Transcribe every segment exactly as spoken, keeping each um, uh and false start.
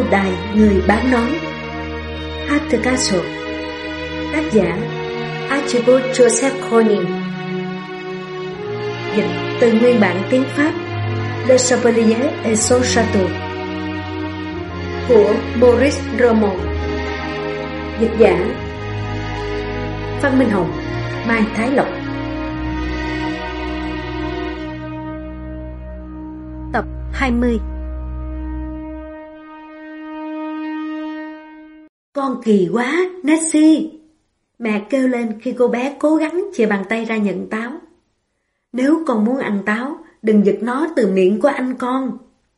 Lâu đài người bán nón. At the Castle. Tác giả Archibald Joseph Corning. Dịch từ nguyên bản tiếng Pháp Le Chevalier et son Château của Maurice Roman. Dịch giả Phan Minh Hồng, Mai Thái Lộc. Tập hai mươi. Con kỳ quá, Nancy! Mẹ kêu lên khi cô bé cố gắng chìa bàn tay ra nhận táo. Nếu con muốn ăn táo, đừng giật nó từ miệng của anh con.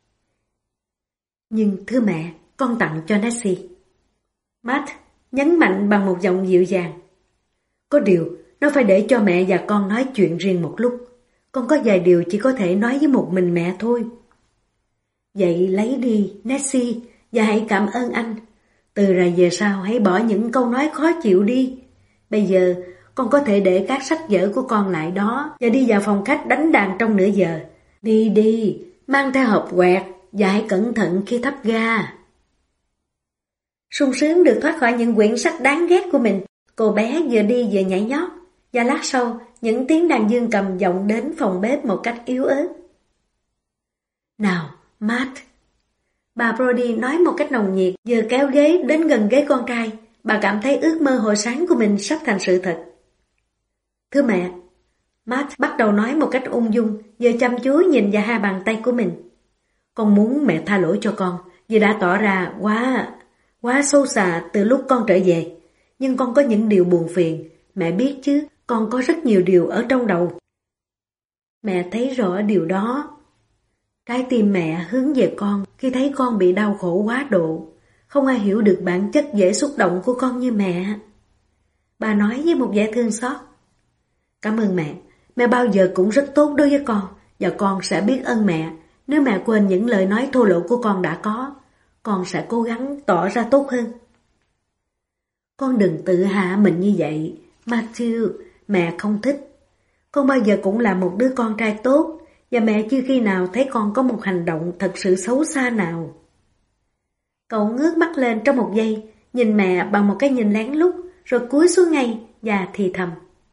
Nhưng thưa mẹ, con tặng cho Nancy. Matt nhấn mạnh bằng một giọng dịu dàng. Có điều, nó phải để cho mẹ và con nói chuyện riêng một lúc. Con có vài điều chỉ có thể nói với một mình mẹ thôi. Vậy lấy đi, Nancy, và hãy cảm ơn anh. Từ rồi về sau hãy bỏ những câu nói khó chịu đi. Bây giờ con có thể để các sách vở của con lại đó và đi vào phòng khách đánh đàn trong nửa giờ. Đi đi, mang theo hộp quẹt và hãy cẩn thận khi thắp ga. Sung sướng được thoát khỏi những quyển sách đáng ghét của mình, cô bé vừa đi vừa nhảy nhót, và lát sau những tiếng đàn dương cầm vọng đến phòng bếp một cách yếu ớt. Nào, Matt! Bà Brody nói một cách nồng nhiệt, vừa kéo ghế đến gần ghế con trai. Bà cảm thấy ước mơ hồi sáng của mình sắp thành sự thật. Thưa mẹ, Matt bắt đầu nói một cách ung dung, vừa chăm chú nhìn vào hai bàn tay của mình. Con muốn mẹ tha lỗi cho con, vì đã tỏ ra quá, quá xấu xa từ lúc con trở về. Nhưng con có những điều buồn phiền, mẹ biết chứ, con có rất nhiều điều ở trong đầu. Mẹ thấy rõ điều đó. Trái tim mẹ hướng về con khi thấy con bị đau khổ quá độ. Không ai hiểu được bản chất dễ xúc động của con như mẹ. Bà nói với một vẻ thương xót. Cảm ơn mẹ, mẹ bao giờ cũng rất tốt đối với con, và con sẽ biết ơn mẹ. Nếu mẹ quên những lời nói thô lỗ của con đã có, con sẽ cố gắng tỏ ra tốt hơn. Con đừng tự hạ mình như vậy, Matthew, mẹ không thích. Con bao giờ cũng là một đứa con trai tốt, và mẹ chưa khi nào thấy con có một hành động thật sự xấu xa nào. Cậu ngước mắt lên trong một giây, nhìn mẹ bằng một cái nhìn lén lút, rồi cúi xuống ngay và thì thầm.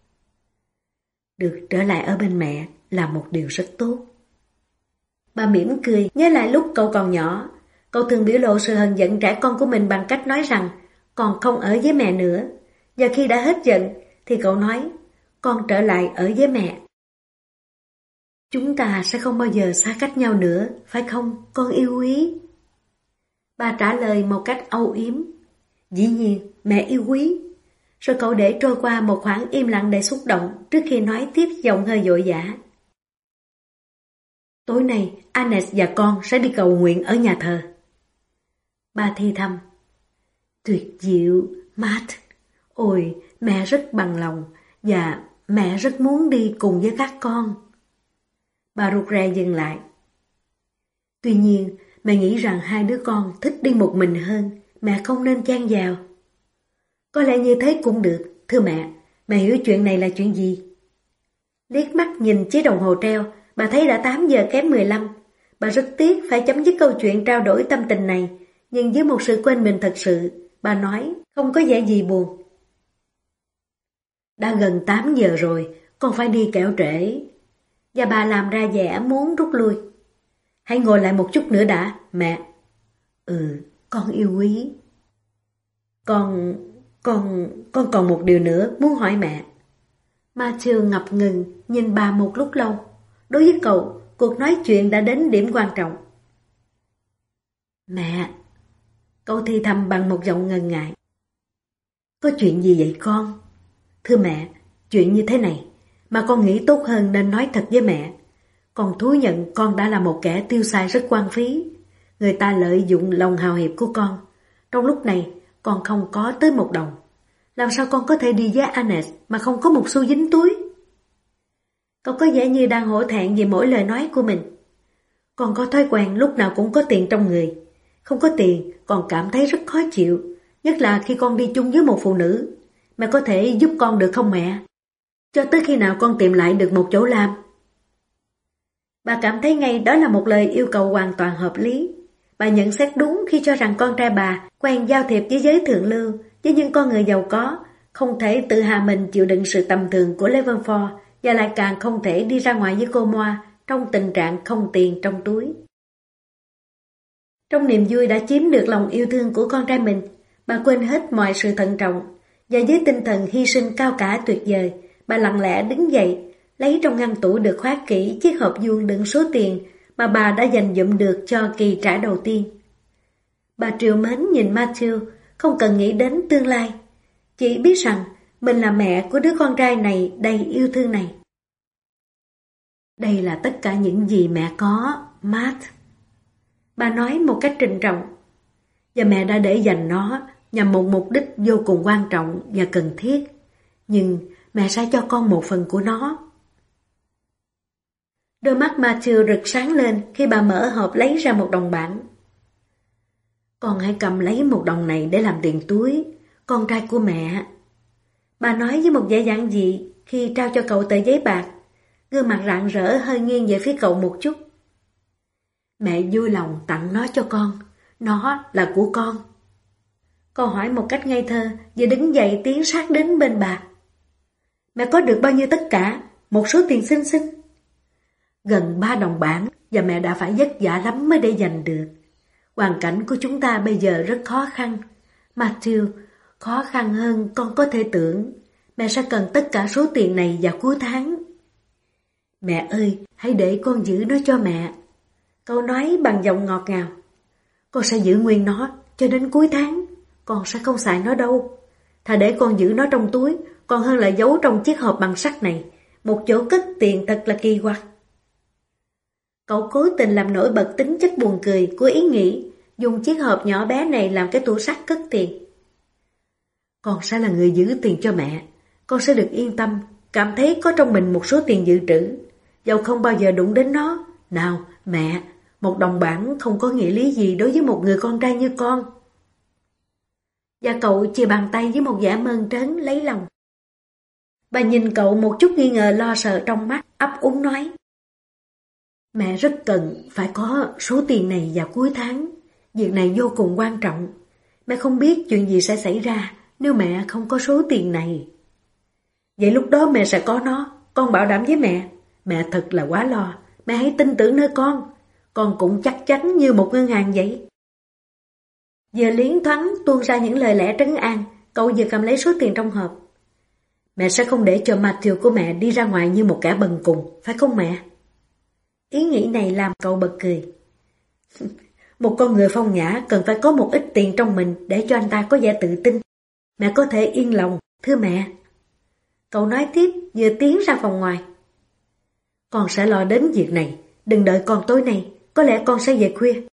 Được trở lại ở bên mẹ là một điều rất tốt. Bà mỉm cười, nhớ lại lúc cậu còn nhỏ. Cậu thường biểu lộ sự hờn giận trẻ con của mình bằng cách nói rằng con không ở với mẹ nữa. Và khi đã hết giận thì cậu nói con trở lại ở với mẹ. Chúng ta sẽ không bao giờ xa cách nhau nữa, phải không, con yêu quý? Bà trả lời một cách âu yếm. Dĩ nhiên, mẹ yêu quý. Rồi cậu để trôi qua một khoảng im lặng đầy xúc động trước khi nói tiếp giọng hơi vội vã. Tối nay, Agnes và con sẽ đi cầu nguyện ở nhà thờ. Bà thì thầm. Tuyệt diệu, Matt. Ôi, mẹ rất bằng lòng và mẹ rất muốn đi cùng với các con. Bà rụt rè dừng lại. Tuy nhiên, mẹ nghĩ rằng hai đứa con thích đi một mình hơn, mẹ không nên chen vào. Có lẽ như thế cũng được, thưa mẹ, mẹ hiểu chuyện này là chuyện gì? Liếc mắt nhìn chiếc đồng hồ treo, bà thấy đã tám giờ kém mười lăm. Bà rất tiếc phải chấm dứt câu chuyện trao đổi tâm tình này, nhưng với một sự quên mình thật sự, bà nói không có vẻ gì buồn. Đã gần tám giờ rồi, con phải đi kẻo trễ. Và bà làm ra vẻ muốn rút lui. Hãy ngồi lại một chút nữa đã, mẹ. Ừ, con yêu quý. Con, con, con còn một điều nữa muốn hỏi mẹ. Matthew ngập ngừng nhìn bà một lúc lâu. Đối với cậu, cuộc nói chuyện đã đến điểm quan trọng. Mẹ, cậu thì thầm bằng một giọng ngần ngại. Có chuyện gì vậy con? Thưa mẹ, chuyện như thế này, mà con nghĩ tốt hơn nên nói thật với mẹ. Con thú nhận con đã là một kẻ tiêu xài rất hoang phí. Người ta lợi dụng lòng hào hiệp của con. Trong lúc này, con không có tới một đồng. Làm sao con có thể đi với Agnes mà không có một xu dính túi? Cậu có vẻ như đang hổ thẹn vì mỗi lời nói của mình. Con có thói quen lúc nào cũng có tiền trong người. Không có tiền, con cảm thấy rất khó chịu. Nhất là khi con đi chung với một phụ nữ. Mẹ có thể giúp con được không mẹ? Cho tới khi nào con tìm lại được một chỗ làm? Bà cảm thấy ngay đó là một lời yêu cầu hoàn toàn hợp lý. Bà nhận xét đúng khi cho rằng con trai bà quen giao thiệp với giới thượng lưu, với những con người giàu có, không thể tự hạ mình chịu đựng sự tầm thường của Levenford và lại càng không thể đi ra ngoài với cô Moa trong tình trạng không tiền trong túi. Trong niềm vui đã chiếm được lòng yêu thương của con trai mình, bà quên hết mọi sự thận trọng và với tinh thần hy sinh cao cả tuyệt vời, bà lặng lẽ đứng dậy, lấy trong ngăn tủ được khóa kỹ chiếc hộp vuông đựng số tiền mà bà đã dành dụm được cho kỳ trả đầu tiên. Bà trìu mến nhìn Matthew, không cần nghĩ đến tương lai, chỉ biết rằng mình là mẹ của đứa con trai này đầy yêu thương này. Đây là tất cả những gì mẹ có, Matt. Bà nói một cách trịnh trọng, và mẹ đã để dành nó nhằm một mục đích vô cùng quan trọng và cần thiết, nhưng mẹ sẽ cho con một phần của nó. Đôi mắt Matthew rực sáng lên khi bà mở hộp lấy ra một đồng bảng. Con hãy cầm lấy một đồng này để làm tiền túi, con trai của mẹ. Bà nói với một vẻ giản dị khi trao cho cậu tờ giấy bạc, gương mặt rạng rỡ hơi nghiêng về phía cậu một chút. Mẹ vui lòng tặng nó cho con, nó là của con. Con hỏi một cách ngây thơ, vừa đứng dậy tiến sát đến bên bà. Mẹ có được bao nhiêu tất cả, một số tiền xinh xinh. Gần ba đồng bảng và mẹ đã phải vất vả lắm mới để giành được. Hoàn cảnh của chúng ta bây giờ rất khó khăn. Matthew, khó khăn hơn con có thể tưởng. Mẹ sẽ cần tất cả số tiền này vào cuối tháng. Mẹ ơi, hãy để con giữ nó cho mẹ. Cậu nói bằng giọng ngọt ngào. Con sẽ giữ nguyên nó cho đến cuối tháng. Con sẽ không xài nó đâu. Thà để con giữ nó trong túi, còn hơn là giấu trong chiếc hộp bằng sắt này. Một chỗ cất tiền thật là kỳ quặc. Cậu cố tình làm nổi bật tính chất buồn cười của ý nghĩ dùng chiếc hộp nhỏ bé này làm cái tủ sắt cất tiền. Con sẽ là người giữ tiền cho mẹ. Con sẽ được yên tâm, cảm thấy có trong mình một số tiền dự trữ, dẫu không bao giờ đụng đến nó. Nào, mẹ, một đồng bảng không có nghĩa lý gì đối với một người con trai như con. Và cậu chìa bàn tay với một vẻ mơn trớn lấy lòng. Bà nhìn cậu một chút nghi ngờ lo sợ trong mắt, ấp úng nói. Mẹ rất cần phải có số tiền này vào cuối tháng. Việc này vô cùng quan trọng. Mẹ không biết chuyện gì sẽ xảy ra nếu mẹ không có số tiền này. Vậy lúc đó mẹ sẽ có nó, con bảo đảm với mẹ. Mẹ thật là quá lo, mẹ hãy tin tưởng nơi con. Con cũng chắc chắn như một ngân hàng vậy. Vừa liến thoáng tuôn ra những lời lẽ trấn an, cậu vừa cầm lấy số tiền trong hộp. Mẹ sẽ không để cho Matthew của mẹ đi ra ngoài như một kẻ bần cùng, phải không mẹ? Ý nghĩ này làm cậu bật cười. Một con người phong nhã cần phải có một ít tiền trong mình để cho anh ta có vẻ tự tin. Mẹ có thể yên lòng, thưa mẹ. Cậu nói tiếp vừa tiến ra phòng ngoài. Con sẽ lo đến việc này, đừng đợi con tối nay, có lẽ con sẽ về khuya.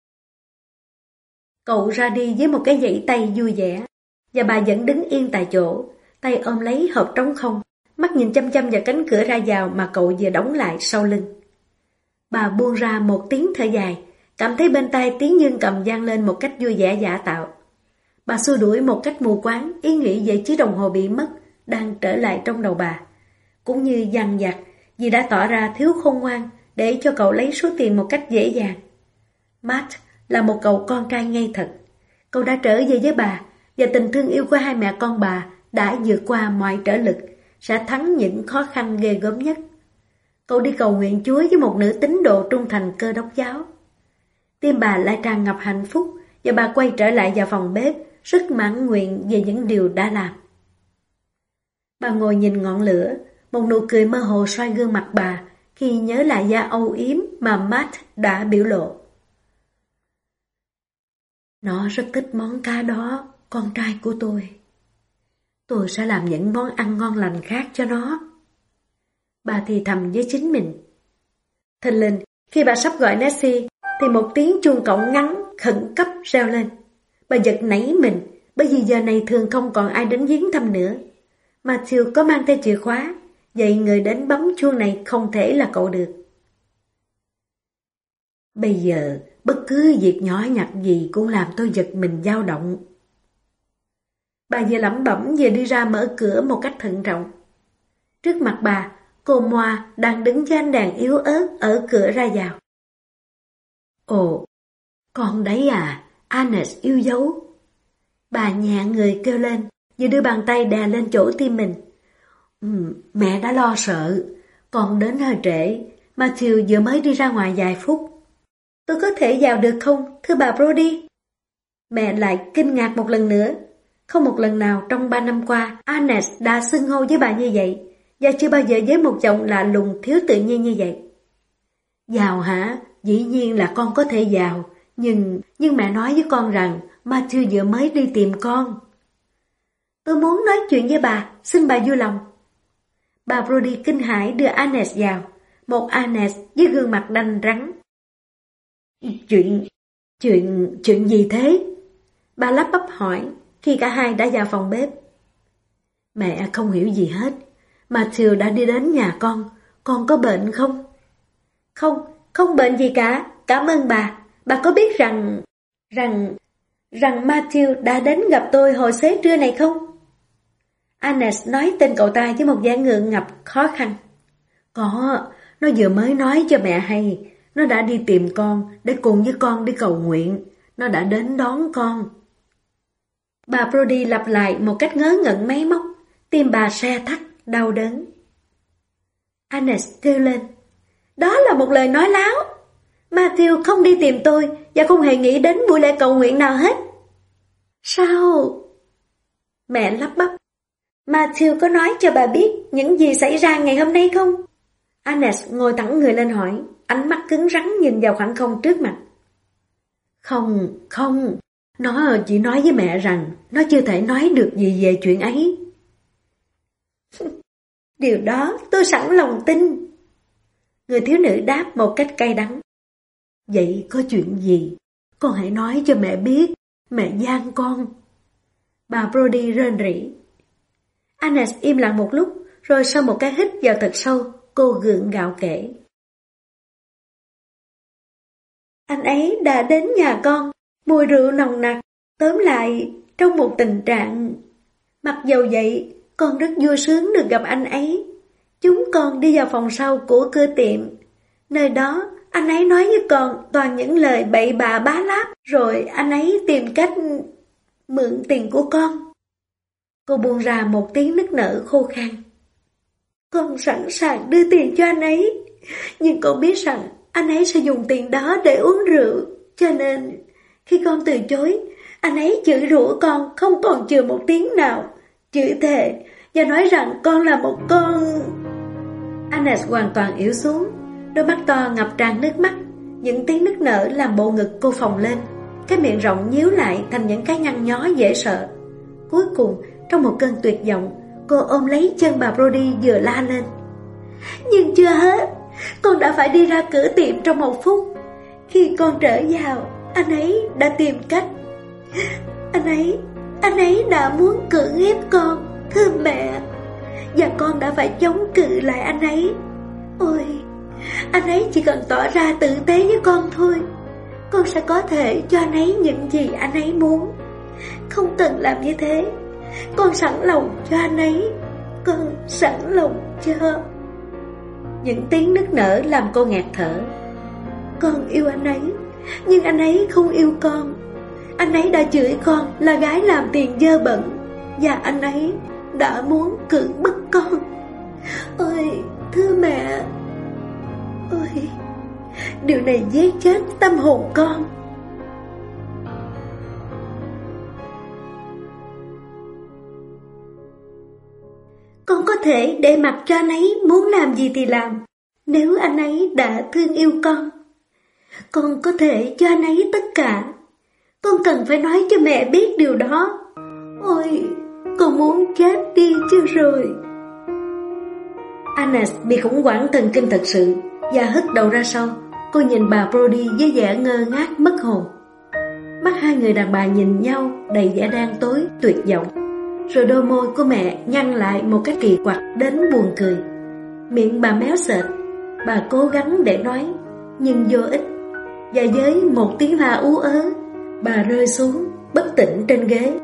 Cậu ra đi với một cái vẫy tay vui vẻ, và bà vẫn đứng yên tại chỗ, tay ôm lấy hộp trống không, mắt nhìn chăm chăm vào cánh cửa ra vào mà cậu vừa đóng lại sau lưng. Bà buông ra một tiếng thở dài, cảm thấy bên tai tiếng dương cầm vang lên một cách vui vẻ giả tạo. Bà xua đuổi một cách mù quáng ý nghĩ về chiếc đồng hồ bị mất đang trở lại trong đầu bà, cũng như dằn vặt vì đã tỏ ra thiếu khôn ngoan để cho cậu lấy số tiền một cách dễ dàng. Matt là một cậu con trai ngây thật. Cậu đã trở về với bà, và tình thương yêu của hai mẹ con bà đã vượt qua mọi trở lực, sẽ thắng những khó khăn ghê gớm nhất. Cậu đi cầu nguyện Chúa với một nữ tín đồ trung thành Cơ Đốc giáo. Tim bà lại tràn ngập hạnh phúc, và bà quay trở lại vào phòng bếp, rất mãn nguyện về những điều đã làm. Bà ngồi nhìn ngọn lửa, một nụ cười mơ hồ xoay gương mặt bà khi nhớ lại da âu yếm mà Matt đã biểu lộ. Nó rất thích món cá đó, con trai của tôi. Tôi sẽ làm những món ăn ngon lành khác cho nó. Bà thì thầm với chính mình. Thình lình, khi bà sắp gọi Nessie, thì một tiếng chuông cổng ngắn, khẩn cấp reo lên. Bà giật nảy mình, bởi vì giờ này thường không còn ai đến viếng thăm nữa. Matthew có mang theo chìa khóa, vậy người đến bấm chuông này không thể là cậu được. Bây giờ, bất cứ việc nhỏ nhặt gì cũng làm tôi giật mình dao động. Bà vừa lẩm bẩm vừa đi ra mở cửa một cách thận trọng. Trước mặt bà, cô Moa đang đứng với ánh đèn yếu ớt ở cửa ra vào. Ồ, Con đấy à, Agnes yêu dấu. Bà nhẹ người kêu lên, vừa đưa bàn tay đè lên chỗ tim mình. Ừ, mẹ đã lo sợ, con đến hơi trễ, Matthew vừa mới đi ra ngoài vài phút. Tôi có thể vào được không, thưa bà Brody? Mẹ lại kinh ngạc một lần nữa. Không một lần nào trong ba năm qua, Agnes đã xưng hô với bà như vậy, và chưa bao giờ với một giọng lạ lùng thiếu tự nhiên như vậy. Vào hả? Dĩ nhiên là con có thể vào, nhưng nhưng mẹ nói với con rằng Matthew vừa mới đi tìm con. Tôi muốn nói chuyện với bà, xin bà vui lòng. Bà Brody kinh hãi đưa Agnes vào, một Agnes với gương mặt đanh rắn. Chuyện, chuyện, chuyện gì thế? Bà lắp bắp hỏi khi cả hai đã vào phòng bếp. Mẹ không hiểu gì hết. Matthew đã đi đến nhà con. Con có bệnh không? Không, không bệnh gì cả. Cảm ơn bà. Bà có biết rằng... Rằng... Rằng Matthew đã đến gặp tôi hồi xế trưa này không? Agnes nói tên cậu ta với một vẻ ngượng ngập khó khăn. Có, nó vừa mới nói cho mẹ hay. Nó đã đi tìm con để cùng với con đi cầu nguyện. Nó đã đến đón con. Bà Brody lặp lại một cách ngớ ngẩn máy móc. Tim bà se thắt, đau đớn. Agnes kêu lên. Đó là một lời nói láo. Matthew không đi tìm tôi và không hề nghĩ đến buổi lễ cầu nguyện nào hết. Sao? Mẹ lắp bắp. Matthew có nói cho bà biết những gì xảy ra ngày hôm nay không? Agnes ngồi thẳng người lên hỏi, ánh mắt cứng rắn nhìn vào khoảng không trước mặt. Không, không. Nó chỉ nói với mẹ rằng nó chưa thể nói được gì về chuyện ấy. Điều đó tôi sẵn lòng tin. Người thiếu nữ đáp một cách cay đắng. Vậy có chuyện gì? Con hãy nói cho mẹ biết. Mẹ gian con. Bà Brody rên rỉ. Agnes im lặng một lúc, rồi sau một cái hít vào thật sâu, cô gượng gạo kể. Anh ấy đã đến nhà con, mùi rượu nồng nặc, tóm lại trong một tình trạng. Mặc dầu vậy, con rất vui sướng được gặp anh ấy. Chúng con đi vào phòng sau của cửa tiệm. Nơi đó, anh ấy nói với con toàn những lời bậy bạ bá láp, rồi anh ấy tìm cách mượn tiền của con. Cô buông ra một tiếng nức nở khô khan. Con sẵn sàng đưa tiền cho anh ấy, nhưng con biết rằng anh ấy sẽ dùng tiền đó để uống rượu. Cho nên, khi con từ chối, anh ấy chửi rủa con không còn chừa một tiếng nào, chửi thề và nói rằng con là một con... Agnes hoàn toàn yếu xuống, đôi mắt to ngập tràn nước mắt, những tiếng nức nở làm bộ ngực cô phồng lên, cái miệng rộng nhíu lại thành những cái nhăn nhó dễ sợ. Cuối cùng, trong một cơn tuyệt vọng, cô ôm lấy chân bà Brody vừa la lên. Nhưng chưa hết, con đã phải đi ra cửa tiệm trong một phút. Khi con trở vào, anh ấy đã tìm cách. Anh ấy, anh ấy đã muốn cưỡng ép con, thưa mẹ. Và con đã phải chống cự lại anh ấy. Ôi, anh ấy chỉ cần tỏ ra tử tế với con thôi. Con sẽ có thể cho anh ấy những gì anh ấy muốn. Không cần làm như thế. Con sẵn lòng cho anh ấy. Con sẵn lòng cho. Những tiếng nức nở làm cô ngạt thở. Con yêu anh ấy, nhưng anh ấy không yêu con. Anh ấy đã chửi con là gái làm tiền dơ bẩn, và anh ấy đã muốn cưỡng bức con. Ôi, thưa mẹ. Ôi, điều này giết chết tâm hồn con. Con có thể để mặc cho anh ấy muốn làm gì thì làm, nếu anh ấy đã thương yêu con. Con có thể cho anh ấy tất cả. Con cần phải nói cho mẹ biết điều đó. Ôi, con muốn chết đi chứ rồi. Agnes bị khủng hoảng thần kinh thật sự, và hất đầu ra sau. Cô nhìn bà Brody với vẻ ngơ ngác mất hồn. Mắt hai người đàn bà nhìn nhau đầy vẻ đen tối tuyệt vọng. Rồi đôi môi của mẹ nhăn lại một cách kỳ quặc đến buồn cười. Miệng bà méo sệt. Bà cố gắng để nói, nhưng vô ích. Và với một tiếng la ú ớ, bà rơi xuống bất tỉnh trên ghế.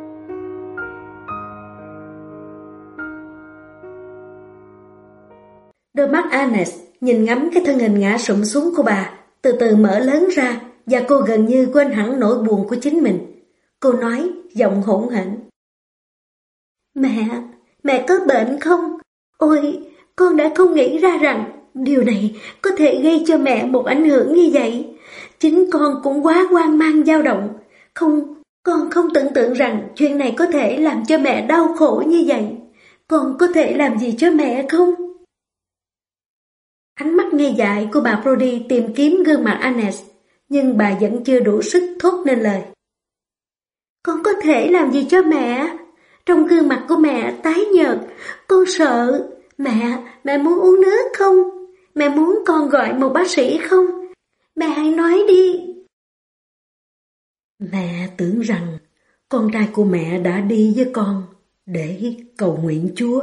Đôi mắt Agnes nhìn ngắm cái thân hình ngã sụp xuống của bà, từ từ mở lớn ra và cô gần như quên hẳn nỗi buồn của chính mình. Cô nói, giọng hỗn hển. Mẹ, mẹ có bệnh không? Ôi, con đã không nghĩ ra rằng điều này có thể gây cho mẹ một ảnh hưởng như vậy. Chính con cũng quá hoang mang dao động. Không, con không tưởng tượng rằng chuyện này có thể làm cho mẹ đau khổ như vậy. Con có thể làm gì cho mẹ không? Ánh mắt ngây dại của bà Brody tìm kiếm gương mặt Agnes, nhưng bà vẫn chưa đủ sức thốt nên lời. Con có thể làm gì cho mẹ? Trong gương mặt của mẹ tái nhợt, con sợ. Mẹ, mẹ muốn uống nước không? Mẹ muốn con gọi một bác sĩ không? Mẹ hãy nói đi. Mẹ tưởng rằng con trai của mẹ đã đi với con để cầu nguyện Chúa.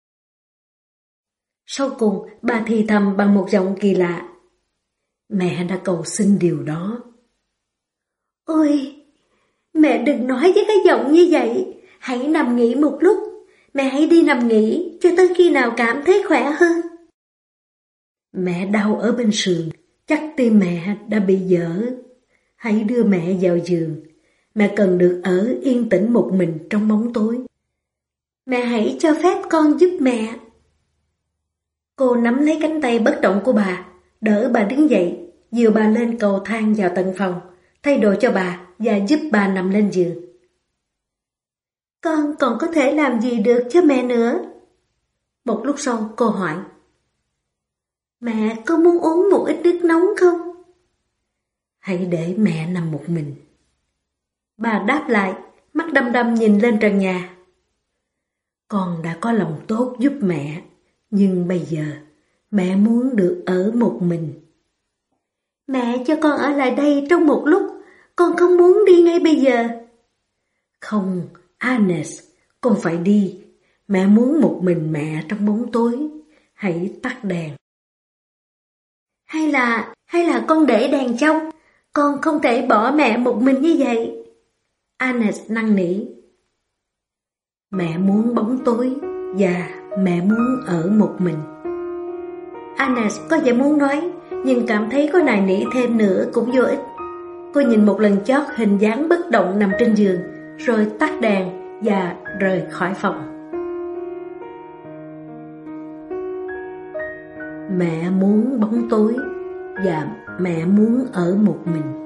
Sau cùng, bà thì thầm bằng một giọng kỳ lạ. Mẹ đã cầu xin điều đó. Ôi, mẹ đừng nói với cái giọng như vậy. Hãy nằm nghỉ một lúc. Mẹ hãy đi nằm nghỉ cho tới khi nào cảm thấy khỏe hơn. Mẹ đau ở bên sườn, chắc tim mẹ đã bị dở. Hãy đưa mẹ vào giường. Mẹ cần được ở yên tĩnh một mình trong bóng tối. Mẹ hãy cho phép con giúp mẹ. Cô nắm lấy cánh tay bất động của bà, đỡ bà đứng dậy, dìu bà lên cầu thang vào tận phòng, thay đồ cho bà và giúp bà nằm lên giường. Con còn có thể làm gì được cho mẹ nữa? Một lúc sau cô hỏi. Mẹ có muốn uống một ít nước nóng không? Hãy để mẹ nằm một mình. Bà đáp lại, mắt đăm đăm nhìn lên trần nhà. Con đã có lòng tốt giúp mẹ, nhưng bây giờ mẹ muốn được ở một mình. Mẹ cho con ở lại đây trong một lúc, con không muốn đi ngay bây giờ. Không, Agnes, con phải đi. Mẹ muốn một mình mẹ trong bóng tối. Hãy tắt đèn. Hay là, hay là con để đèn trong. Con không thể bỏ mẹ một mình như vậy. Agnes năn nỉ. Mẹ muốn bóng tối và mẹ muốn ở một mình. Agnes có vẻ muốn nói, nhưng cảm thấy có nài nỉ thêm nữa cũng vô ích. Cô nhìn một lần chót hình dáng bất động nằm trên giường, rồi tắt đèn và rời khỏi phòng. Mẹ muốn bóng tối và mẹ muốn ở một mình.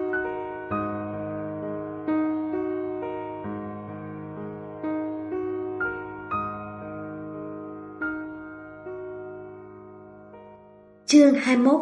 Chương hai mươi mốt.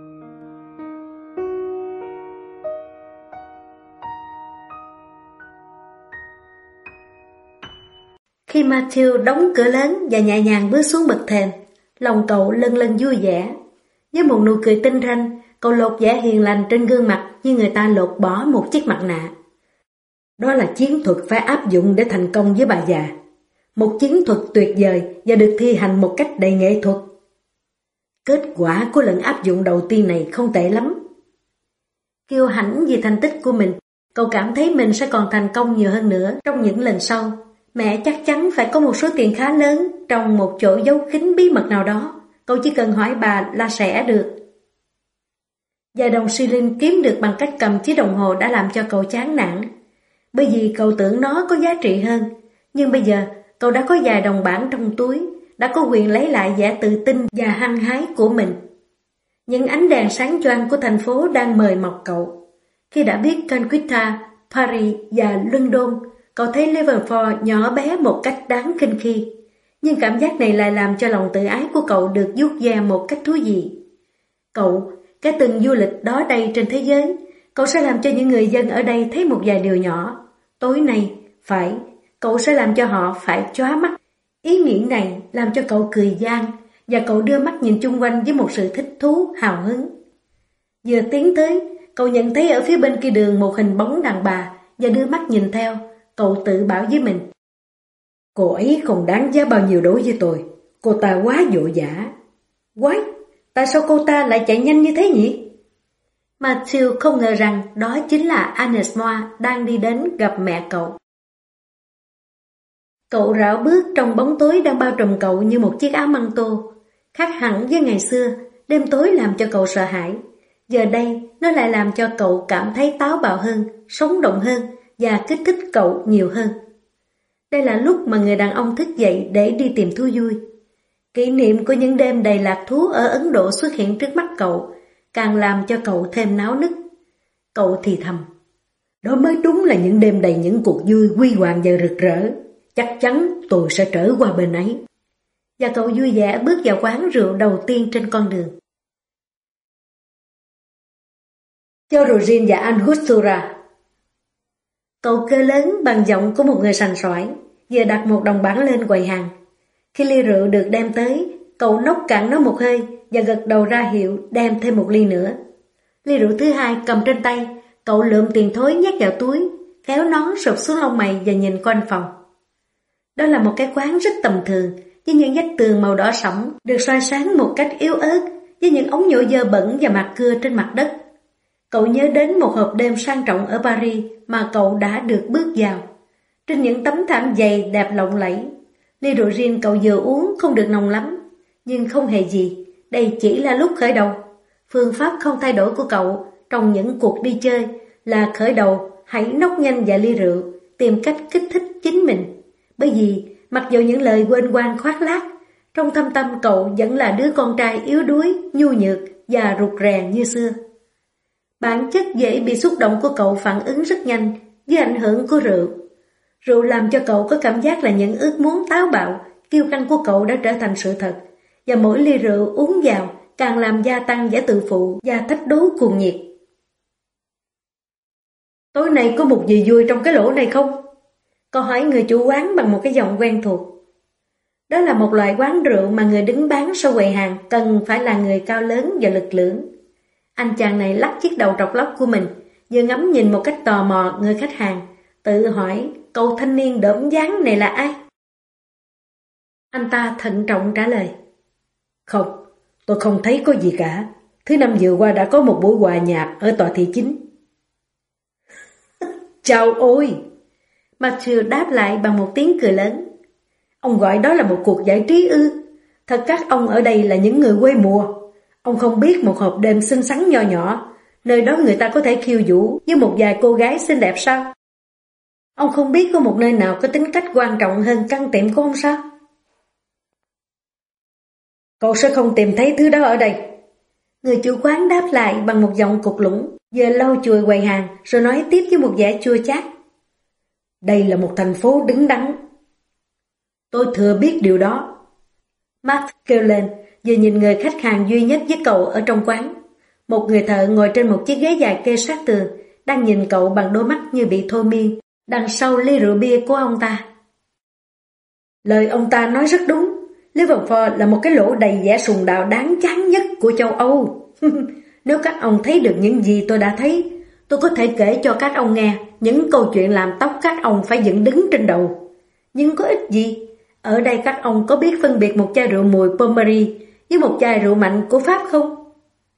Khi Matthew đóng cửa lớn và nhẹ nhàng bước xuống bậc thềm, lòng cậu lần lần vui vẻ. Với một nụ cười tinh ranh, cậu lột vẻ hiền lành trên gương mặt như người ta lột bỏ một chiếc mặt nạ. Đó là chiến thuật phải áp dụng để thành công với bà già. Một chiến thuật tuyệt vời và được thi hành một cách đầy nghệ thuật. Kết quả của lần áp dụng đầu tiên này không tệ lắm. Kiêu hãnh vì thành tích của mình, cậu cảm thấy mình sẽ còn thành công nhiều hơn nữa trong những lần sau. Mẹ chắc chắn phải có một số tiền khá lớn trong một chỗ giấu kín bí mật nào đó. Cậu chỉ cần hỏi bà là sẽ được. Vài đồng xi linh kiếm được bằng cách cầm chiếc đồng hồ đã làm cho cậu chán nản, bởi vì cậu tưởng nó có giá trị hơn. Nhưng bây giờ cậu đã có vài đồng bảng trong túi, đã có quyền lấy lại vẻ tự tin và hăng hái của mình. Những ánh đèn sáng choang của thành phố đang mời mọc cậu. Khi đã biết Calcutta, Paris và London, cậu thấy Liverpool nhỏ bé một cách đáng khinh khi. Nhưng cảm giác này lại làm cho lòng tự ái của cậu được vuốt ve một cách thú vị. Cậu, cái từng du lịch đó đây trên thế giới, cậu sẽ làm cho những người dân ở đây thấy một vài điều nhỏ. Tối nay, phải, cậu sẽ làm cho họ phải chóa mắt. Ý nghĩ này làm cho cậu cười gian, và cậu đưa mắt nhìn chung quanh với một sự thích thú, hào hứng. Vừa tiến tới, cậu nhận thấy ở phía bên kia đường một hình bóng đàn bà, và đưa mắt nhìn theo, cậu tự bảo với mình. Cô ấy không đáng giá bao nhiêu đối với tôi, cô ta quá vội vã. Quái, tại sao cô ta lại chạy nhanh như thế nhỉ? Matthew không ngờ rằng đó chính là Agnes Moore đang đi đến gặp mẹ cậu. Cậu rảo bước trong bóng tối đang bao trùm cậu như một chiếc áo măng tô. Khác hẳn với ngày xưa, đêm tối làm cho cậu sợ hãi. Giờ đây, nó lại làm cho cậu cảm thấy táo bạo hơn, sống động hơn và kích thích cậu nhiều hơn. Đây là lúc mà người đàn ông thức dậy để đi tìm thú vui. Kỷ niệm của những đêm đầy lạc thú ở Ấn Độ xuất hiện trước mắt cậu, càng làm cho cậu thêm náo nức. Cậu thì thầm, đó mới đúng là những đêm đầy những cuộc vui huy hoàng và rực rỡ. Chắc chắn tôi sẽ trở qua bên ấy. Và cậu vui vẻ bước vào quán rượu đầu tiên trên con đường. Chorojin và Angostura. Cậu kêu lớn bằng giọng của một người sành sỏi, vừa đặt một đồng bảng lên quầy hàng. Khi ly rượu được đem tới, cậu nốc cạn nó một hơi và gật đầu ra hiệu đem thêm một ly nữa. Ly rượu thứ hai cầm trên tay, cậu lượm tiền thối nhét vào túi, kéo nón sụp xuống lông mày và nhìn quanh phòng. Đó là một cái quán rất tầm thường, với những vách tường màu đỏ sẫm được soi sáng một cách yếu ớt, với những ống nhựa dơ bẩn và mặt cưa trên mặt đất. Cậu nhớ đến một hộp đêm sang trọng ở Paris mà cậu đã được bước vào. Trên những tấm thảm dày đẹp lộng lẫy, ly rượu riêng cậu vừa uống không được nồng lắm, nhưng không hề gì, đây chỉ là lúc khởi đầu. Phương pháp không thay đổi của cậu trong những cuộc đi chơi là khởi đầu hãy nốc nhanh vài ly rượu, tìm cách kích thích chính mình. Bởi vì mặc dù những lời quên quang khoác lác, trong thâm tâm cậu vẫn là đứa con trai yếu đuối, nhu nhược và rụt rè như xưa. Bản chất dễ bị xúc động của cậu phản ứng rất nhanh với ảnh hưởng của rượu. Rượu làm cho cậu có cảm giác là những ước muốn táo bạo, kiêu căng của cậu đã trở thành sự thật, và mỗi ly rượu uống vào càng làm gia tăng vẻ tự phụ và thách đố cuồng nhiệt. Tối nay có một gì vui trong cái lỗ này không? Cậu hỏi người chủ quán bằng một cái giọng quen thuộc. Đó là một loại quán rượu mà người đứng bán sau quầy hàng cần phải là người cao lớn và lực lưỡng. Anh chàng này lắc chiếc đầu trọc lóc của mình, vừa ngắm nhìn một cách tò mò người khách hàng, tự hỏi cậu thanh niên đỡm dáng này là ai? Anh ta thận trọng trả lời. Không, tôi không thấy có gì cả. Thứ năm vừa qua đã có một buổi hòa nhạc ở tòa thị chính. Chào ôi! Matthew đáp lại bằng một tiếng cười lớn. Ông gọi đó là một cuộc giải trí ư? Thật các ông ở đây là những người quê mùa. Ông không biết một hộp đêm xinh xắn nho nhỏ, nơi đó người ta có thể khiêu vũ với một vài cô gái xinh đẹp sao? Ông không biết có một nơi nào có tính cách quan trọng hơn căn tiệm của ông sao? Cậu sẽ không tìm thấy thứ đó ở đây. Người chủ quán đáp lại bằng một giọng cục lũng, vừa lau chùi quầy hàng rồi nói tiếp với một vẻ chua chát. Đây là một thành phố đứng đắn. Tôi thừa biết điều đó. Matt kêu lên, vừa nhìn người khách hàng duy nhất với cậu ở trong quán. Một người thợ ngồi trên một chiếc ghế dài kê sát tường, đang nhìn cậu bằng đôi mắt như bị thôi miên, đằng sau ly rượu bia của ông ta. Lời ông ta nói rất đúng. Liverpool là một cái lỗ đầy vẻ sùng đạo đáng chán nhất của châu Âu. Nếu các ông thấy được những gì tôi đã thấy, tôi có thể kể cho các ông nghe những câu chuyện làm tóc các ông phải dựng đứng trên đầu. Nhưng có ích gì? Ở đây các ông có biết phân biệt một chai rượu mùi Pommery với một chai rượu mạnh của Pháp không?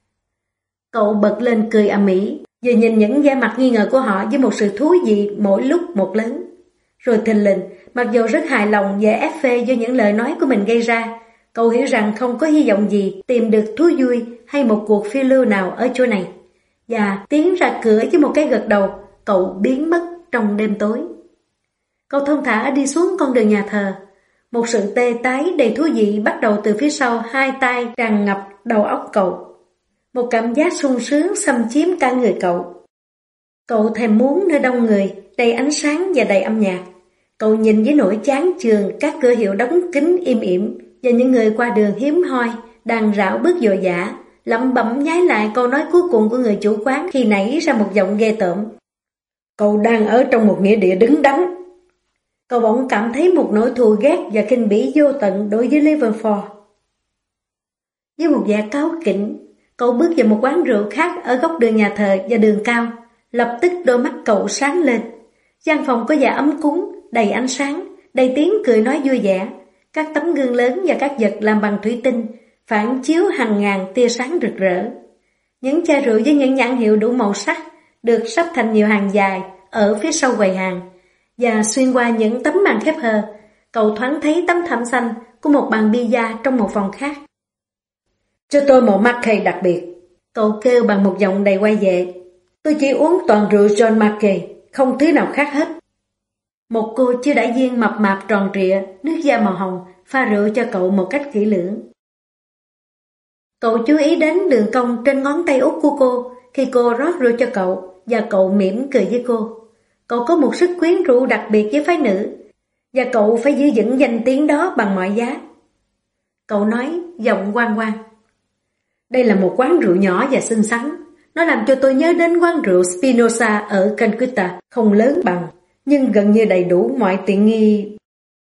Cậu bật lên cười ầm ĩ, vừa nhìn những vẻ mặt nghi ngờ của họ với một sự thú vị mỗi lúc một lớn. Rồi thình lình, mặc dù rất hài lòng và ép phê do những lời nói của mình gây ra, cậu hiểu rằng không có hy vọng gì tìm được thú vui hay một cuộc phiêu lưu nào ở chỗ này. Và tiến ra cửa với một cái gật đầu, cậu biến mất trong đêm tối. Cậu thong thả đi xuống con đường nhà thờ. Một sự tê tái đầy thú vị bắt đầu từ phía sau hai tay tràn ngập đầu óc cậu. Một cảm giác sung sướng xâm chiếm cả người cậu. Cậu thèm muốn nơi đông người, đầy ánh sáng và đầy âm nhạc. Cậu nhìn với nỗi chán chường các cửa hiệu đóng kín im ỉm và những người qua đường hiếm hoi đang rảo bước vội vã, lẩm bẩm nhái lại câu nói cuối cùng của người chủ quán khi nảy ra một giọng ghê tởm. Cậu đang ở trong một nghĩa địa đứng đắn. Cậu bỗng cảm thấy một nỗi thù ghét và khinh bỉ vô tận đối với Liverpool. Với một vẻ cáu kỉnh, cậu bước vào một quán rượu khác ở góc đường nhà thờ và đường cao. Lập tức đôi mắt cậu sáng lên. Gian phòng có vẻ ấm cúng, đầy ánh sáng, đầy tiếng cười nói vui vẻ. Các tấm gương lớn và các vật làm bằng thủy tinh phản chiếu hàng ngàn tia sáng rực rỡ. Những chai rượu với những nhãn hiệu đủ màu sắc được sắp thành nhiều hàng dài ở phía sau quầy hàng. Và xuyên qua những tấm màn khép hờ, cậu thoáng thấy tấm thảm xanh của một bàn bia trong một phòng khác. Cho tôi một marquee đặc biệt. Cậu kêu bằng một giọng đầy quay về. Tôi chỉ uống toàn rượu John Mackey, không thứ nào khác hết. Một cô chưa đại viên mập mạp tròn trịa, nước da màu hồng, pha rượu cho cậu một cách kỹ lưỡng. Cậu chú ý đến đường cong trên ngón tay út của cô khi cô rót rượu cho cậu, và cậu mỉm cười với cô. Cậu có một sức quyến rũ đặc biệt với phái nữ, và cậu phải giữ vững danh tiếng đó bằng mọi giá. Cậu nói giọng ngoan ngoan. Đây là một quán rượu nhỏ và xinh xắn. Nó làm cho tôi nhớ đến quán rượu Spinoza ở Calcutta, không lớn bằng, nhưng gần như đầy đủ mọi tiện nghi.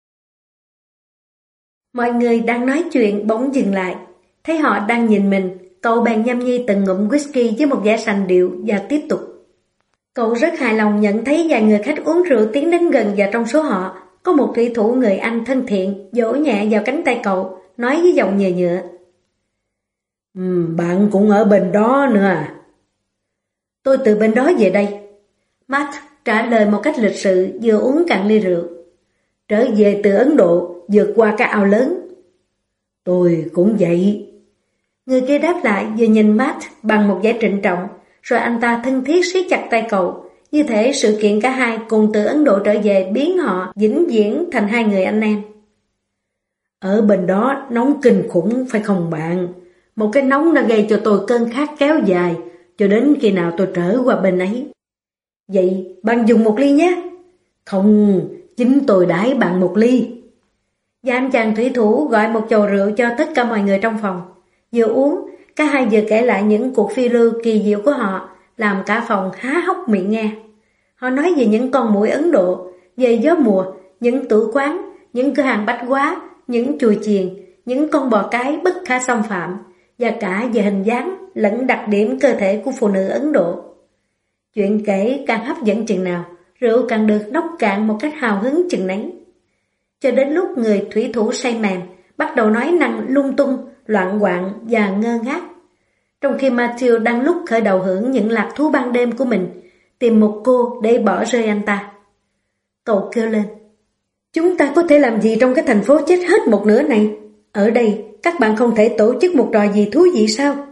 Mọi người đang nói chuyện bỗng dừng lại. Thấy họ đang nhìn mình, cậu bèn nhâm nhi từng ngụm whisky với một vẻ sành điệu và tiếp tục. Cậu rất hài lòng nhận thấy vài người khách uống rượu tiến đến gần, và trong số họ có một thủy thủ người Anh thân thiện vỗ nhẹ vào cánh tay cậu, nói với giọng nhờ nhựa. Uhm, bạn cũng ở bên đó nữa à? Tôi từ bên đó về đây. Matt trả lời một cách lịch sự, vừa uống cạn ly rượu. Trở về từ Ấn Độ, vượt qua cái ao lớn. Tôi cũng vậy. Người kia đáp lại, vừa nhìn Matt bằng một vẻ trịnh trọng, rồi anh ta thân thiết siết chặt tay cậu, như thể sự kiện cả hai cùng từ Ấn Độ trở về biến họ vĩnh viễn thành hai người anh em. Ở bên đó nóng kinh khủng phải không bạn? Một cái nóng đã gây cho tôi cơn khát kéo dài, cho đến khi nào tôi trở qua bên ấy. Vậy bạn dùng một ly nhé. Không, chính tôi đãi bạn một ly. Và anh chàng thủy thủ gọi một chầu rượu cho tất cả mọi người trong phòng. Vừa uống, cả hai vừa kể lại những cuộc phiêu lưu kỳ diệu của họ, làm cả phòng há hốc miệng nghe. Họ nói về những con muỗi Ấn Độ, về gió mùa, những tử quán, những cửa hàng bách hóa, những chùa chiền, những con bò cái bất khả xâm phạm, và cả về hình dáng lẫn đặc điểm cơ thể của phụ nữ Ấn Độ. Chuyện kể càng hấp dẫn chừng nào, rượu càng được nốc cạn một cách hào hứng chừng nấy. Cho đến lúc người thủy thủ say mềm bắt đầu nói năng lung tung, loạn quạng và ngơ ngác. Trong khi Matthew đang lúc khởi đầu hưởng những lạc thú ban đêm của mình, tìm một cô để bỏ rơi anh ta. Cậu kêu lên. Chúng ta có thể làm gì trong cái thành phố chết hết một nửa này? Ở đây, các bạn không thể tổ chức một trò gì thú vị sao?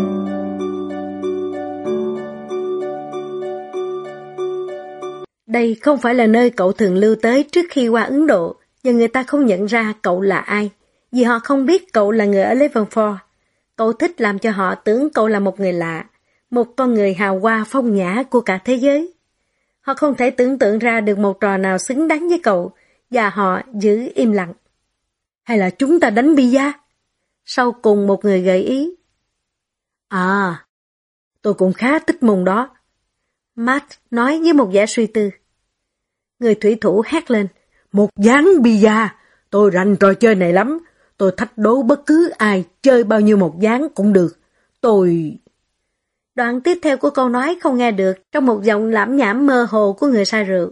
Đây không phải là nơi cậu thường lưu tới trước khi qua Ấn Độ, và người ta không nhận ra cậu là ai, vì họ không biết cậu là người ở Leavenworth. Cậu thích làm cho họ tưởng cậu là một người lạ, một con người hào hoa phong nhã của cả thế giới. Họ không thể tưởng tượng ra được một trò nào xứng đáng với cậu, và họ giữ im lặng. Hay là chúng ta đánh bia? Sau cùng một người gợi ý. À, tôi cũng khá thích môn đó. Matt nói với một vẻ suy tư. Người thủy thủ hét lên. Một ván bia, tôi rành trò chơi này lắm. Tôi thách đố bất cứ ai chơi bao nhiêu một ván cũng được. Tôi... Đoạn tiếp theo của câu nói không nghe được trong một giọng lảm nhảm mơ hồ của người say rượu.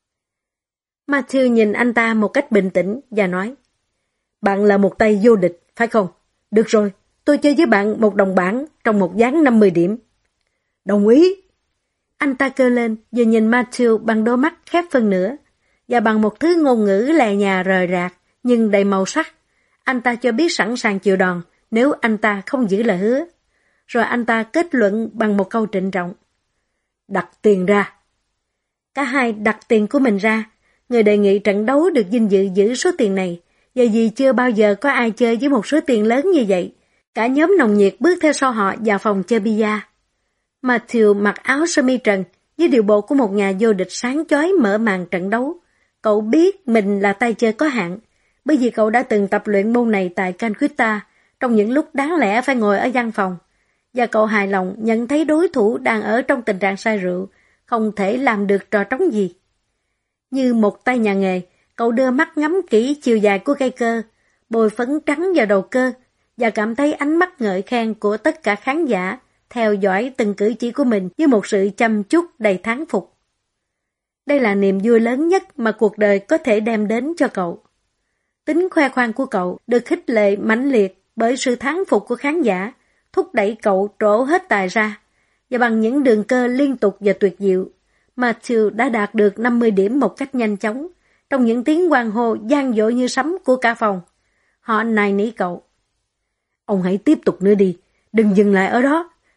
Matthew nhìn anh ta một cách bình tĩnh và nói. Bạn là một tay vô địch, phải không? Được rồi, tôi chơi với bạn một đồng bảng trong một ván năm mươi điểm. Đồng ý. Anh ta kêu lên, vừa nhìn Matthew bằng đôi mắt khép phân nửa, và bằng một thứ ngôn ngữ lè nhà rời rạc, nhưng đầy màu sắc. Anh ta cho biết sẵn sàng chịu đòn nếu anh ta không giữ lời hứa. Rồi anh ta kết luận bằng một câu trịnh trọng. Đặt tiền ra. Cả hai đặt tiền của mình ra. Người đề nghị trận đấu được vinh dự giữ số tiền này, và vì chưa bao giờ có ai chơi với một số tiền lớn như vậy, cả nhóm nồng nhiệt bước theo sau họ vào phòng chơi bia. Matthew mặc áo sơ mi trần với điệu bộ của một nhà vô địch sáng chói mở màn trận đấu. Cậu biết mình là tay chơi có hạn, bởi vì cậu đã từng tập luyện môn này tại Calcutta trong những lúc đáng lẽ phải ngồi ở văn phòng, và cậu hài lòng nhận thấy đối thủ đang ở trong tình trạng say rượu, không thể làm được trò trống gì. Như một tay nhà nghề, cậu đưa mắt ngắm kỹ chiều dài của cây cơ, bôi phấn trắng vào đầu cơ, và cảm thấy ánh mắt ngợi khen của tất cả khán giả theo dõi từng cử chỉ của mình với một sự chăm chút đầy thán phục. Đây là niềm vui lớn nhất mà cuộc đời có thể đem đến cho cậu. Tính khoe khoang của cậu được khích lệ mãnh liệt bởi sự thán phục của khán giả, thúc đẩy cậu trổ hết tài ra, và bằng những đường cơ liên tục và tuyệt diệu, Matthew đã đạt được năm mươi điểm một cách nhanh chóng, trong những tiếng hoan hô vang dội như sấm của cả phòng. Họ nài nỉ cậu. Ông hãy tiếp tục nữa đi, đừng dừng lại ở đó,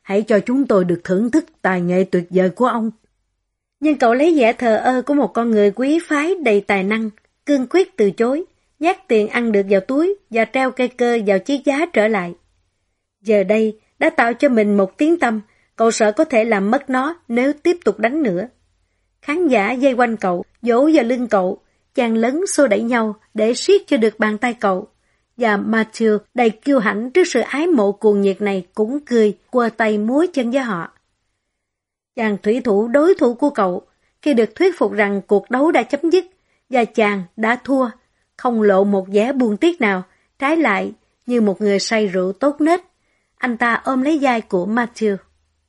hãy cho chúng tôi được thưởng thức tài nghệ tuyệt vời của ông. Nhưng cậu lấy vẻ thờ ơ của một con người quý phái đầy tài năng, cương quyết từ chối, nhét tiền ăn được vào túi và treo cây cơ vào chiếc giá trở lại. Giờ đây đã tạo cho mình một tiếng tăm, cậu sợ có thể làm mất nó nếu tiếp tục đánh nữa. Khán giả dây quanh cậu, vỗ vào lưng cậu, chàng lớn xô đẩy nhau để siết cho được bàn tay cậu. Và Matthew đầy kiêu hãnh trước sự ái mộ cuồng nhiệt này cũng cười, quơ tay múa chân với họ. Chàng thủy thủ đối thủ của cậu, khi được thuyết phục rằng cuộc đấu đã chấm dứt và chàng đã thua, không lộ một vẻ buồn tiếc nào, trái lại như một người say rượu tốt nết. Anh ta ôm lấy vai của Matthew.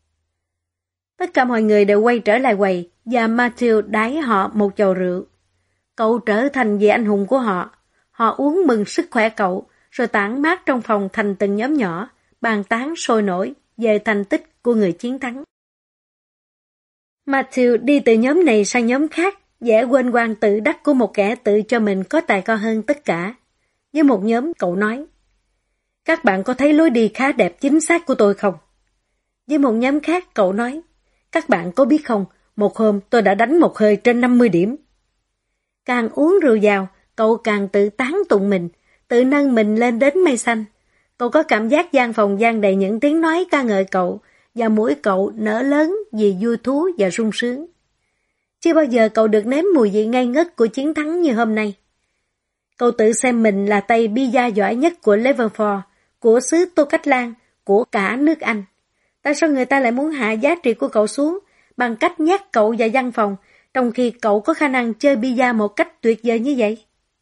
Tất cả mọi người đều quay trở lại quầy và Matthew đái họ một chầu rượu. Cậu trở thành vị anh hùng của họ. Họ uống mừng sức khỏe cậu, rồi tản mát trong phòng thành từng nhóm nhỏ, bàn tán sôi nổi về thành tích của người chiến thắng. Matthew đi từ nhóm này sang nhóm khác, vẻ quên quang tự đắc của một kẻ tự cho mình có tài cao hơn tất cả. Với một nhóm, cậu nói, các bạn có thấy lối đi khá đẹp chính xác của tôi không? Với một nhóm khác, cậu nói, các bạn có biết không, một hôm tôi đã đánh một hơi trên năm mươi điểm. Càng uống rượu vào, cậu càng tự tán tụng mình, tự nâng mình lên đến mây xanh. Cậu có cảm giác gian phòng gian đầy những tiếng nói ca ngợi cậu, và mũi cậu nở lớn vì vui thú và sung sướng. Chưa bao giờ cậu được nếm mùi vị ngây ngất của chiến thắng như hôm nay. Cậu tự xem mình là tay bida giỏi nhất của Levenford, của xứ Tô Cách Lan, của cả nước Anh. Tại sao người ta lại muốn hạ giá trị của cậu xuống bằng cách nhét cậu vào văn phòng, trong khi cậu có khả năng chơi bida một cách tuyệt vời như vậy?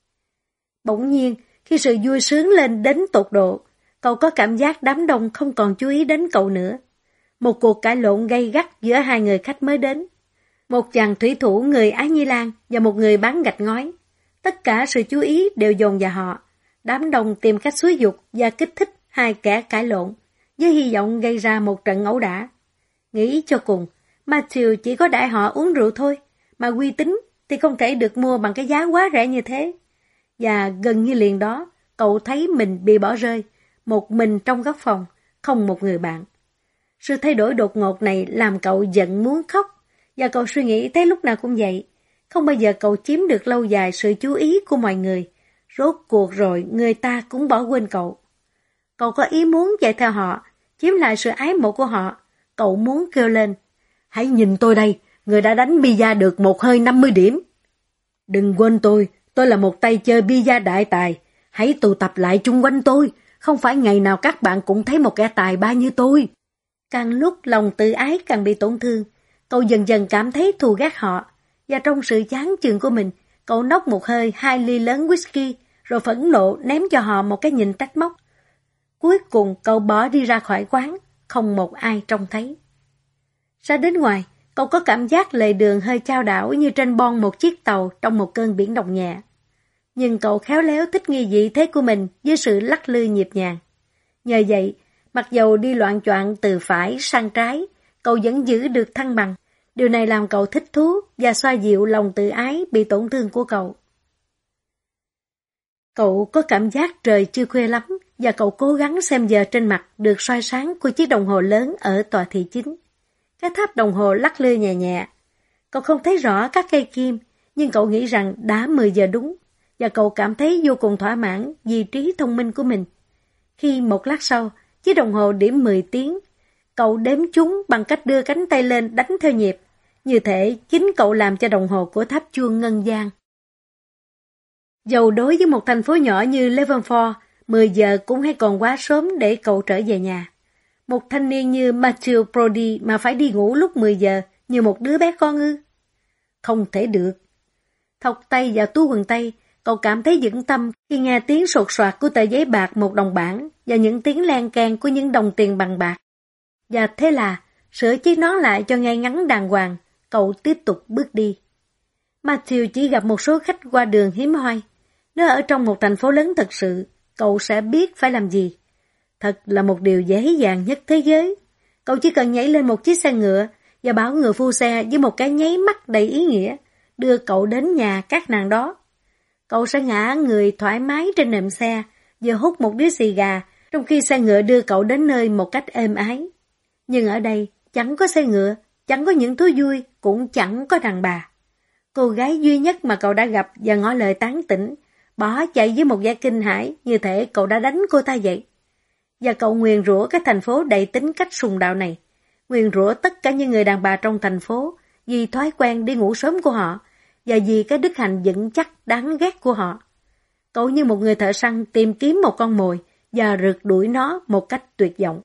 Bỗng nhiên, khi sự vui sướng lên đến tột độ, cậu có cảm giác đám đông không còn chú ý đến cậu nữa. Một cuộc cãi lộn gay gắt giữa hai người khách mới đến. Một chàng thủy thủ người Ái Nhi Lan và một người bán gạch ngói. Tất cả sự chú ý đều dồn vào họ. Đám đông tìm cách xúi giục và kích thích hai kẻ cãi lộn, với hy vọng gây ra một trận ẩu đả. Nghĩ cho cùng, Matthew chỉ có đãi họ uống rượu thôi, mà uy tín thì không thể được mua bằng cái giá quá rẻ như thế. Và gần như liền đó, cậu thấy mình bị bỏ rơi, một mình trong góc phòng, không một người bạn. Sự thay đổi đột ngột này làm cậu giận muốn khóc, và cậu suy nghĩ tới lúc nào cũng vậy. Không bao giờ cậu chiếm được lâu dài sự chú ý của mọi người. Rốt cuộc rồi người ta cũng bỏ quên cậu. Cậu có ý muốn chạy theo họ, chiếm lại sự ái mộ của họ. Cậu muốn kêu lên, hãy nhìn tôi đây, người đã đánh bida được một hơi năm mươi điểm. Đừng quên tôi, tôi là một tay chơi bida đại tài. Hãy tụ tập lại chung quanh tôi, không phải ngày nào các bạn cũng thấy một kẻ tài ba như tôi. Càng lúc lòng tự ái càng bị tổn thương, cậu dần dần cảm thấy thù ghét họ, và trong sự chán chường của mình, cậu nốc một hơi hai ly lớn whisky, rồi phẫn nộ ném cho họ một cái nhìn trách móc. Cuối cùng cậu bỏ đi ra khỏi quán, không một ai trông thấy. Ra đến ngoài, cậu có cảm giác lề đường hơi chao đảo như trên bon một chiếc tàu trong một cơn biển động nhẹ. Nhưng cậu khéo léo thích nghi vị thế của mình với sự lắc lư nhịp nhàng. Nhờ vậy, mặc dầu đi loạng choạng từ phải sang trái, cậu vẫn giữ được thăng bằng. Điều này làm cậu thích thú và xoa dịu lòng tự ái bị tổn thương của cậu. Cậu có cảm giác trời chưa khuya lắm và cậu cố gắng xem giờ trên mặt được soi sáng của chiếc đồng hồ lớn ở tòa thị chính. Cái tháp đồng hồ lắc lư nhẹ nhẹ. Cậu không thấy rõ các cây kim, nhưng cậu nghĩ rằng đã mười giờ đúng, và cậu cảm thấy vô cùng thỏa mãn vì trí thông minh của mình. Khi một lát sau, chiếc đồng hồ điểm mười tiếng, cậu đếm chúng bằng cách đưa cánh tay lên đánh theo nhịp. Như thể chính cậu làm cho đồng hồ của tháp chuông ngân vang. Dầu đối với một thành phố nhỏ như Levenford, mười giờ cũng hay còn quá sớm để cậu trở về nhà. Một thanh niên như Matthew Brody mà phải đi ngủ lúc mười giờ như một đứa bé con ư? Không thể được. Thọc tay vào túi quần tây, cậu cảm thấy vững tâm khi nghe tiếng sột soạt của tờ giấy bạc một đồng bảng và những tiếng len keng của những đồng tiền bằng bạc. Và thế là, sửa chiếc nón lại cho ngay ngắn đàng hoàng, cậu tiếp tục bước đi. Matthew chỉ gặp một số khách qua đường hiếm hoi. Nếu ở trong một thành phố lớn thật sự, cậu sẽ biết phải làm gì. Thật là một điều dễ dàng nhất thế giới. Cậu chỉ cần nhảy lên một chiếc xe ngựa và bảo người phu xe với một cái nháy mắt đầy ý nghĩa đưa cậu đến nhà các nàng đó. Cậu sẽ ngã người thoải mái trên nệm xe, vừa hút một điếu xì gà, trong khi xe ngựa đưa cậu đến nơi một cách êm ái. Nhưng ở đây chẳng có xe ngựa, chẳng có những thú vui, cũng chẳng có đàn bà. Cô gái duy nhất mà cậu đã gặp và ngỏ lời tán tỉnh, bỏ chạy với một vẻ kinh hãi như thể cậu đã đánh cô ta vậy. Và cậu nguyền rủa cái thành phố đầy tính cách sùng đạo này, nguyền rủa tất cả những người đàn bà trong thành phố vì thói quen đi ngủ sớm của họ và vì cái đức hạnh vững chắc đáng ghét của họ. Cậu như một người thợ săn tìm kiếm một con mồi và rượt đuổi nó một cách tuyệt vọng.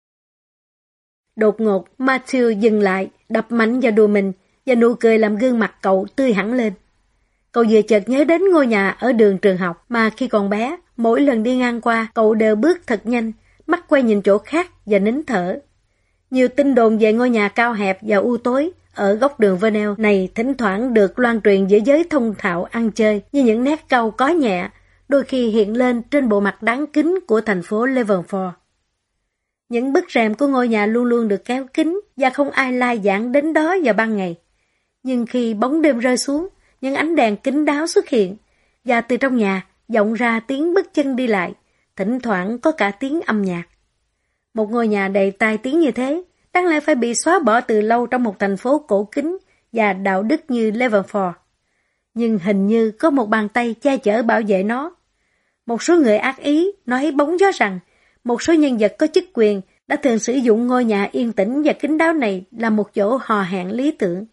Đột ngột, Matthew dừng lại, đập mạnh vào đùi mình và nụ cười làm gương mặt cậu tươi hẳn lên. Cậu vừa chợt nhớ đến ngôi nhà ở đường trường học mà khi còn bé, mỗi lần đi ngang qua, cậu đều bước thật nhanh, mắt quay nhìn chỗ khác và nín thở. Nhiều tin đồn về ngôi nhà cao hẹp và u tối ở góc đường Vernel này thỉnh thoảng được loan truyền giữa giới thông thạo ăn chơi như những nét cau có nhẹ, đôi khi hiện lên trên bộ mặt đáng kính của thành phố Leavenworth. Những bức rèm của ngôi nhà luôn luôn được kéo kín và không ai lai vãng đến đó vào ban ngày. Nhưng khi bóng đêm rơi xuống, những ánh đèn kín đáo xuất hiện và từ trong nhà vọng ra tiếng bước chân đi lại, thỉnh thoảng có cả tiếng âm nhạc. Một ngôi nhà đầy tai tiếng như thế, đáng lẽ phải bị xóa bỏ từ lâu trong một thành phố cổ kính và đạo đức như Leavenworth. Nhưng hình như có một bàn tay che chở bảo vệ nó. Một số người ác ý nói bóng gió rằng một số nhân vật có chức quyền đã thường sử dụng ngôi nhà yên tĩnh và kín đáo này làm một chỗ hò hẹn lý tưởng.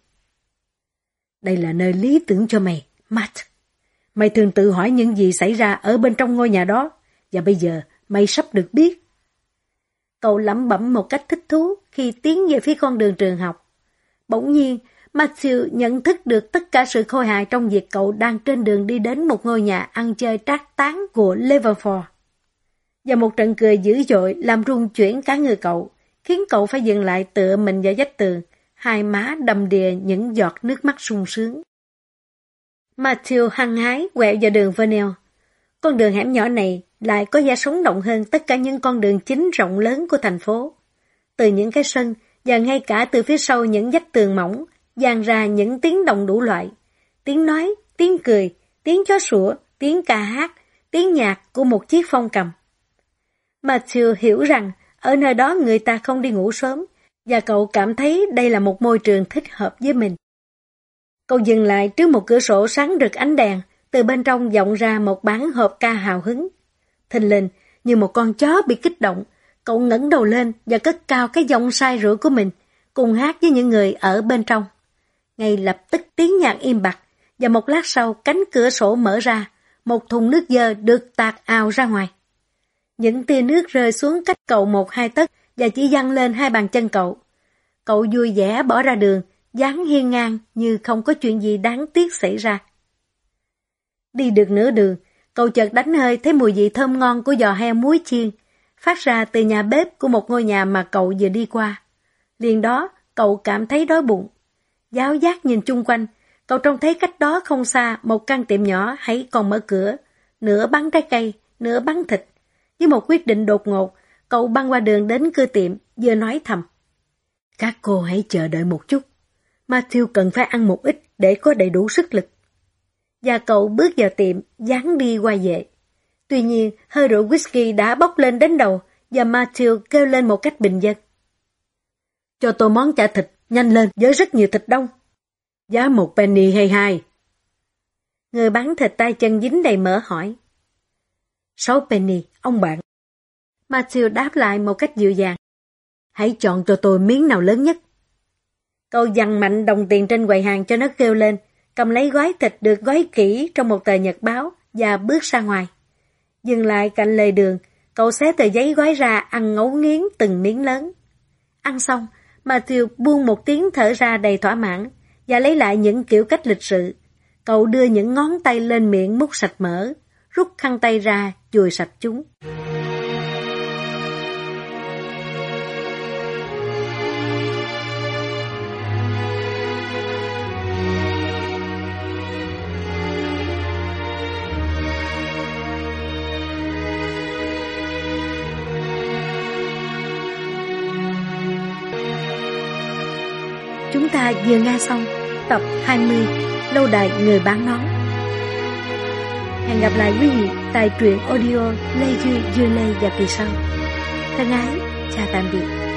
Đây là nơi lý tưởng cho mày, Matt. Mày thường tự hỏi những gì xảy ra ở bên trong ngôi nhà đó, và bây giờ mày sắp được biết. Cậu lẩm bẩm một cách thích thú khi tiến về phía con đường trường học. Bỗng nhiên, Matthew nhận thức được tất cả sự khôi hài trong việc cậu đang trên đường đi đến một ngôi nhà ăn chơi trác táng của Leavenworth. Và một trận cười dữ dội làm rung chuyển cả người cậu, khiến cậu phải dừng lại tựa mình vào vách tường, hai má đầm đìa những giọt nước mắt sung sướng. Matthew hăng hái quẹo vào đường Vernel. Con đường hẻm nhỏ này lại có vẻ sống động hơn tất cả những con đường chính rộng lớn của thành phố. Từ những cái sân và ngay cả từ phía sau những vách tường mỏng, vang ra những tiếng động đủ loại. Tiếng nói, tiếng cười, tiếng chó sủa, tiếng ca hát, tiếng nhạc của một chiếc phong cầm. Matthew hiểu rằng ở nơi đó người ta không đi ngủ sớm, và cậu cảm thấy đây là một môi trường thích hợp với mình. Cậu dừng lại trước một cửa sổ sáng rực ánh đèn, từ bên trong vọng ra một bản hợp ca hào hứng. Thình lình, như một con chó bị kích động, cậu ngẩng đầu lên và cất cao cái giọng sai rủa của mình, cùng hát với những người ở bên trong. Ngay lập tức tiếng nhạc im bặt, và một lát sau cánh cửa sổ mở ra, một thùng nước dơ được tạt ào ra ngoài. Những tia nước rơi xuống cách cậu một hai tấc và chỉ văng lên hai bàn chân cậu. Cậu vui vẻ bỏ ra đường, dáng hiên ngang như không có chuyện gì đáng tiếc xảy ra. Đi được nửa đường, cậu chợt đánh hơi thấy mùi vị thơm ngon của giò heo muối chiên, phát ra từ nhà bếp của một ngôi nhà mà cậu vừa đi qua. Liền đó, cậu cảm thấy đói bụng. Giáo giác nhìn chung quanh, cậu trông thấy cách đó không xa một căn tiệm nhỏ hãy còn mở cửa, nửa bán trái cây, nửa bán thịt. Với một quyết định đột ngột, cậu băng qua đường đến cửa tiệm, vừa nói thầm. Các cô hãy chờ đợi một chút. Matthew cần phải ăn một ít để có đầy đủ sức lực. Và cậu bước vào tiệm, dáng đi quay về. Tuy nhiên, hơi rượu whisky đã bốc lên đến đầu, và Matthew kêu lên một cách bình dân. Cho tôi món chả thịt, nhanh lên, với rất nhiều thịt đông. Giá một penny hay hai? Người bán thịt tay chân dính đầy mỡ hỏi. Sáu penny, ông bạn. Matthew đáp lại một cách dịu dàng. Hãy chọn cho tôi miếng nào lớn nhất. Cậu giằng mạnh đồng tiền trên quầy hàng cho nó kêu lên, cầm lấy gói thịt được gói kỹ trong một tờ nhật báo và bước ra ngoài. Dừng lại cạnh lề đường, cậu xé tờ giấy gói ra ăn ngấu nghiến từng miếng lớn. Ăn xong, Matthew buông một tiếng thở ra đầy thỏa mãn và lấy lại những kiểu cách lịch sự. Cậu đưa những ngón tay lên miệng múc sạch mỡ, rút khăn tay ra chùi sạch chúng. Chúng ta vừa nghe xong tập hai mươi Lâu đài người bán nón. Hẹn gặp lại quý vị tại truyện audio Lê Duy Dưa Lê và kỳ sau. Thân ái, chào tạm biệt.